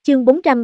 Chương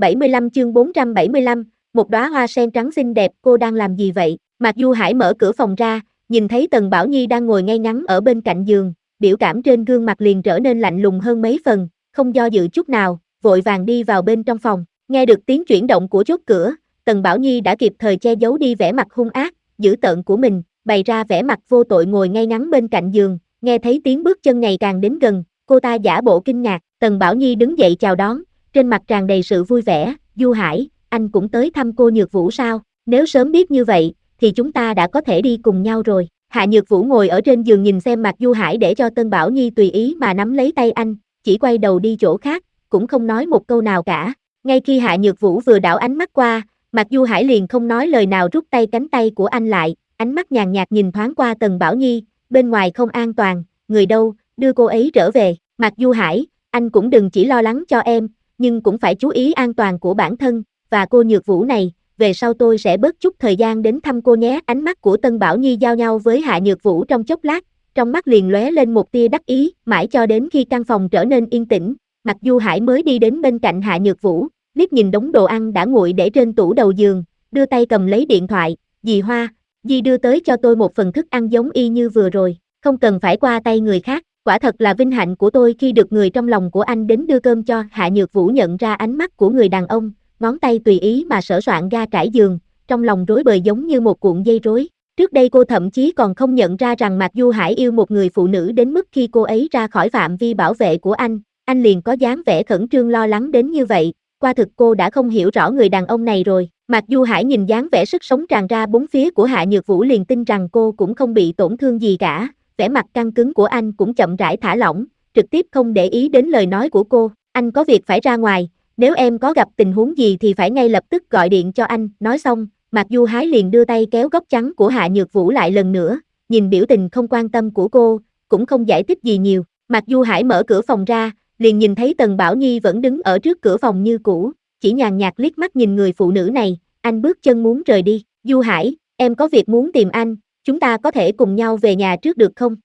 475, một đóa hoa sen trắng xinh đẹp, cô đang làm gì vậy? Mạc Du Hải mở cửa phòng ra, nhìn thấy Tần Bảo Nhi đang ngồi ngay ngắn ở bên cạnh giường, biểu cảm trên gương mặt liền trở nên lạnh lùng hơn mấy phần, không do dự chút nào, vội vàng đi vào bên trong phòng. Nghe được tiếng chuyển động của chốt cửa, Tần Bảo Nhi đã kịp thời che giấu đi vẻ mặt hung ác, dữ tợn của mình, bày ra vẻ mặt vô tội ngồi ngay ngắn bên cạnh giường, nghe thấy tiếng bước chân ngày càng đến gần, cô ta giả bộ kinh ngạc, Tần Bảo Nhi đứng dậy chào đón, trên mặt tràn đầy sự vui vẻ, Du Hải, anh cũng tới thăm cô Nhược Vũ sao? Nếu sớm biết như vậy, thì chúng ta đã có thể đi cùng nhau rồi. Hạ Nhược Vũ ngồi ở trên giường nhìn xem Mạc Du Hải để cho Tân Bảo Nhi tùy ý mà nắm lấy tay anh, chỉ quay đầu đi chỗ khác, cũng không nói một câu nào cả. Ngay khi Hạ Nhược Vũ vừa đảo ánh mắt qua, Mạc Du Hải liền không nói lời nào rút tay cánh tay của anh lại, ánh mắt nhàn nhạt nhìn thoáng qua Tần Bảo Nhi, bên ngoài không an toàn, người đâu, đưa cô ấy trở về. Mạc Du Hải, anh cũng đừng chỉ lo lắng cho em, nhưng cũng phải chú ý an toàn của bản thân, và cô Nhược Vũ này, về sau tôi sẽ bớt chút thời gian đến thăm cô nhé. Ánh mắt của Tân Bảo Nhi giao nhau với Hạ Nhược Vũ trong chốc lát, trong mắt liền lóe lên một tia đắc ý, mãi cho đến khi căn phòng trở nên yên tĩnh, Mạc Du Hải mới đi đến bên cạnh Hạ Nhược Vũ, liếc nhìn đống đồ ăn đã nguội để trên tủ đầu giường, đưa tay cầm lấy điện thoại, dì Hoa, dì đưa tới cho tôi một phần thức ăn giống y như vừa rồi, không cần phải qua tay người khác. Quả thật là vinh hạnh của tôi khi được người trong lòng của anh đến đưa cơm cho. Hạ Nhược Vũ nhận ra ánh mắt của người đàn ông, ngón tay tùy ý mà sửa soạn ga trải giường, trong lòng rối bời giống như một cuộn dây rối. Trước đây cô thậm chí còn không nhận ra rằng Mạc Du Hải yêu một người phụ nữ đến mức khi cô ấy ra khỏi phạm vi bảo vệ của anh liền có dáng vẻ khẩn trương lo lắng đến như vậy. Qua thực cô đã không hiểu rõ người đàn ông này rồi. Mạc Du Hải nhìn dáng vẻ sức sống tràn ra bốn phía của Hạ Nhược Vũ liền tin rằng cô cũng không bị tổn thương gì cả. Vẻ mặt căng cứng của anh cũng chậm rãi thả lỏng, trực tiếp không để ý đến lời nói của cô. Anh có việc phải ra ngoài, nếu em có gặp tình huống gì thì phải ngay lập tức gọi điện cho anh. Nói xong, Mạc Du Hải liền đưa tay kéo góc trắng của Hạ Nhược Vũ lại lần nữa, nhìn biểu tình không quan tâm của cô, cũng không giải thích gì nhiều. Mạc Du Hải mở cửa phòng ra, liền nhìn thấy Tần Bảo Nhi vẫn đứng ở trước cửa phòng như cũ, chỉ nhàn nhạt liếc mắt nhìn người phụ nữ này, anh bước chân muốn rời đi. Du Hải, em có việc muốn tìm anh, chúng ta có thể cùng nhau về nhà trước được không?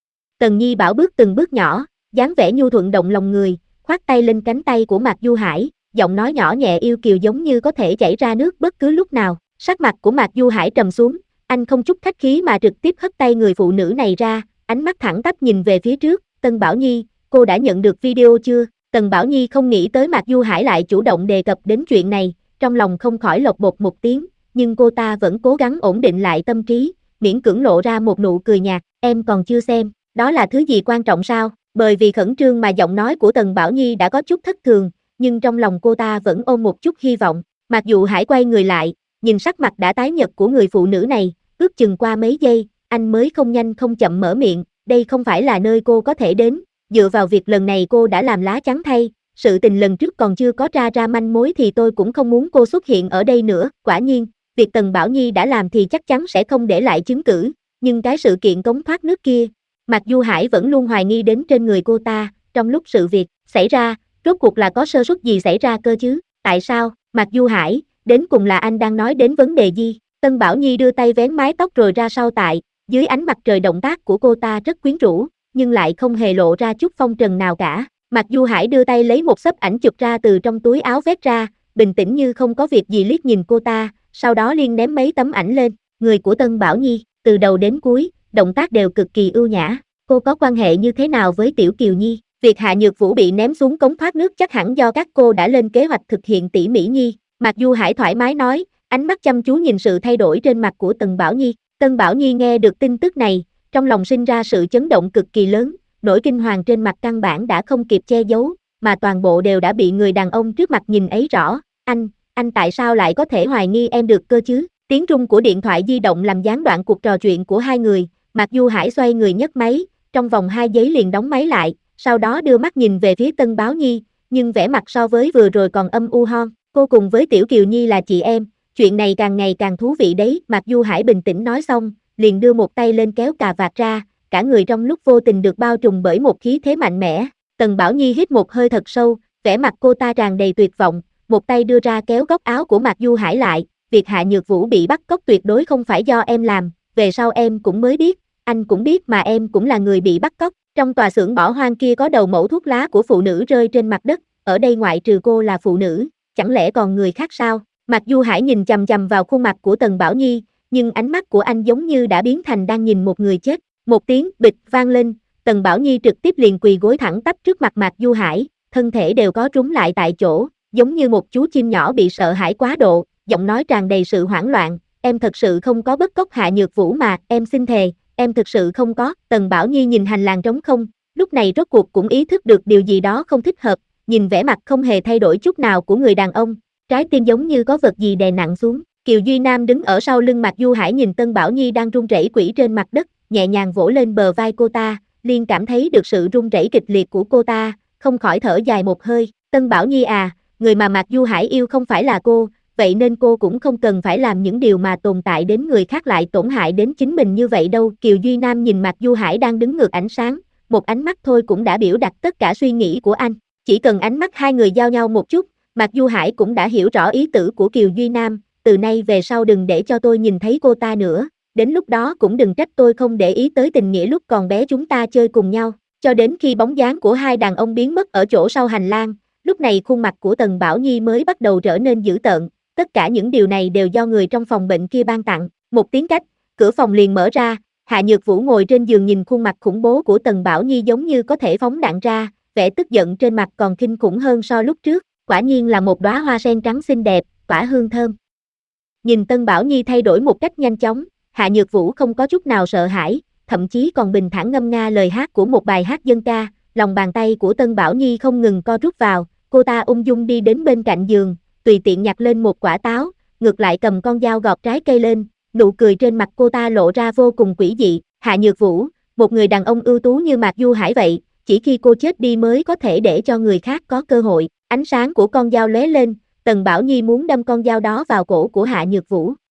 Tần Nhi Bảo bước từng bước nhỏ, dáng vẻ nhu thuận động lòng người, khoác tay lên cánh tay của Mạc Du Hải, giọng nói nhỏ nhẹ yêu kiều giống như có thể chảy ra nước bất cứ lúc nào. Sắc mặt của Mạc Du Hải trầm xuống, anh không chút khách khí mà trực tiếp hất tay người phụ nữ này ra, ánh mắt thẳng tắp nhìn về phía trước. Tân Bảo Nhi, cô đã nhận được video chưa? Tần Bảo Nhi không nghĩ tới Mạc Du Hải lại chủ động đề cập đến chuyện này, trong lòng không khỏi lột bột một tiếng, nhưng cô ta vẫn cố gắng ổn định lại tâm trí, miễn cưỡng lộ ra một nụ cười nhạt, em còn chưa xem, đó là thứ gì quan trọng sao? Bởi vì khẩn trương mà giọng nói của Tần Bảo Nhi đã có chút thất thường, nhưng trong lòng cô ta vẫn ôm một chút hy vọng. Mạc Du Hải quay người lại, nhìn sắc mặt đã tái nhợt của người phụ nữ này, ước chừng qua mấy giây, anh mới không nhanh không chậm mở miệng, đây không phải là nơi cô có thể đến, dựa vào việc lần này cô đã làm lá chắn thay, sự tình lần trước còn chưa có ra manh mối thì tôi cũng không muốn cô xuất hiện ở đây nữa. Quả nhiên, việc Tần Bảo Nhi đã làm thì chắc chắn sẽ không để lại chứng cứ, nhưng cái sự kiện cống thoát nước kia, Mạc Du Hải vẫn luôn hoài nghi đến trên người cô ta, trong lúc sự việc xảy ra, rốt cuộc là có sơ suất gì xảy ra cơ chứ? Tại sao? Mạc Du Hải, đến cùng là anh đang nói đến vấn đề gì? Tân Bảo Nhi đưa tay vén mái tóc rồi ra sau tại, dưới ánh mặt trời động tác của cô ta rất quyến rũ, nhưng lại không hề lộ ra chút phong trần nào cả. Mạc Du Hải đưa tay lấy một xấp ảnh chụp ra từ trong túi áo vét ra, bình tĩnh như không có việc gì liếc nhìn cô ta, sau đó liên ném mấy tấm ảnh lên. Người của Tân Bảo Nhi, từ đầu đến cuối, động tác đều cực kỳ ưu nhã. Cô có quan hệ như thế nào với Tiểu Kiều Nhi? Việc Hạ Nhược Vũ bị ném xuống cống thoát nước chắc hẳn do các cô đã lên kế hoạch thực hiện tỉ mỉ nhi. Mạc Du Hải thoải mái nói, ánh mắt chăm chú nhìn sự thay đổi trên mặt của Tần Bảo Nhi. Tân Bảo Nhi nghe được tin tức này, trong lòng sinh ra sự chấn động cực kỳ lớn, nỗi kinh hoàng trên mặt căn bản đã không kịp che giấu, mà toàn bộ đều đã bị người đàn ông trước mặt nhìn ấy rõ. Anh tại sao lại có thể hoài nghi em được cơ chứ? Tiếng rung của điện thoại di động làm gián đoạn cuộc trò chuyện của hai người. Mạc Du Hải xoay người nhấc máy, trong vòng 2 giây liền đóng máy lại, sau đó đưa mắt nhìn về phía Tân Bảo Nhi, nhưng vẻ mặt so với vừa rồi còn âm u hơn. Cô cùng với Tiểu Kiều Nhi là chị em, chuyện này càng ngày càng thú vị đấy. Mạc Du Hải bình tĩnh nói xong, liền đưa một tay lên kéo cà vạt ra, cả người trong lúc vô tình được bao trùm bởi một khí thế mạnh mẽ. Tần Bảo Nhi hít một hơi thật sâu, vẻ mặt cô ta tràn đầy tuyệt vọng, một tay đưa ra kéo góc áo của Mạc Du Hải lại, việc Hạ Nhược Vũ bị bắt cóc tuyệt đối không phải do em làm, về sau em cũng mới biết, anh cũng biết mà em cũng là người bị bắt cóc. Trong tòa xưởng bỏ hoang kia có đầu mẩu thuốc lá của phụ nữ rơi trên mặt đất, ở đây ngoại trừ cô là phụ nữ, chẳng lẽ còn người khác sao? Mạc Du Hải nhìn chằm chằm vào khuôn mặt của Tần Bảo Nhi, nhưng ánh mắt của anh giống như đã biến thành đang nhìn một người chết. Một tiếng bịch vang lên, Tần Bảo Nhi trực tiếp liền quỳ gối thẳng tắp trước mặt Mạc Du Hải, thân thể đều có rúm lại tại chỗ, giống như một chú chim nhỏ bị sợ hãi quá độ, giọng nói tràn đầy sự hoảng loạn, em thật sự không có bắt cóc Hạ Nhược Vũ mà, em xin thề, em thực sự không có. Tần Bảo Nhi nhìn hành lang trống không, lúc này rốt cuộc cũng ý thức được điều gì đó không thích hợp, nhìn vẻ mặt không hề thay đổi chút nào của người đàn ông, trái tim giống như có vật gì đè nặng xuống. Kiều Duy Nam đứng ở sau lưng Mạc Du Hải nhìn Tân Bảo Nhi đang run rẩy quỷ trên mặt đất, nhẹ nhàng vỗ lên bờ vai cô ta, liền cảm thấy được sự run rẩy kịch liệt của cô ta, không khỏi thở dài một hơi. Tân Bảo Nhi à, người mà Mạc Du Hải yêu không phải là cô, vậy nên cô cũng không cần phải làm những điều mà tồn tại đến người khác lại tổn hại đến chính mình như vậy đâu. Kiều Duy Nam nhìn Mạc Du Hải đang đứng ngược ánh sáng, một ánh mắt thôi cũng đã biểu đạt tất cả suy nghĩ của anh. Chỉ cần ánh mắt hai người giao nhau một chút, Mạc Du Hải cũng đã hiểu rõ ý tứ của Kiều Duy Nam, từ nay về sau đừng để cho tôi nhìn thấy cô ta nữa, đến lúc đó cũng đừng trách tôi không để ý tới tình nghĩa lúc còn bé chúng ta chơi cùng nhau. Cho đến khi bóng dáng của hai đàn ông biến mất ở chỗ sau hành lang, lúc này khuôn mặt của Tần Bảo Nhi mới bắt đầu trở nên dữ tợn, tất cả những điều này đều do người trong phòng bệnh kia ban tặng. Một tiếng cách, cửa phòng liền mở ra, Hạ Nhược Vũ ngồi trên giường nhìn khuôn mặt khủng bố của Tần Bảo Nhi giống như có thể phóng đạn ra, vẻ tức giận trên mặt còn kinh khủng hơn so lúc trước, quả nhiên là một đóa hoa sen trắng xinh đẹp, tỏa hương thơm. Nhìn Tân Bảo Nhi thay đổi một cách nhanh chóng, Hạ Nhược Vũ không có chút nào sợ hãi, thậm chí còn bình thản ngâm nga lời hát của một bài hát dân ca, lòng bàn tay của Tân Bảo Nhi không ngừng co rút vào, cô ta ung dung đi đến bên cạnh giường, tùy tiện nhặt lên một quả táo, ngược lại cầm con dao gọt trái cây lên, nụ cười trên mặt cô ta lộ ra vô cùng quỷ dị. Hạ Nhược Vũ, một người đàn ông ưu tú như Mạc Du Hải vậy, chỉ khi cô chết đi mới có thể để cho người khác có cơ hội. Ánh sáng của con dao lóe lên, Tần Bảo Nhi muốn đâm con dao đó vào cổ của Hạ Nhược Vũ.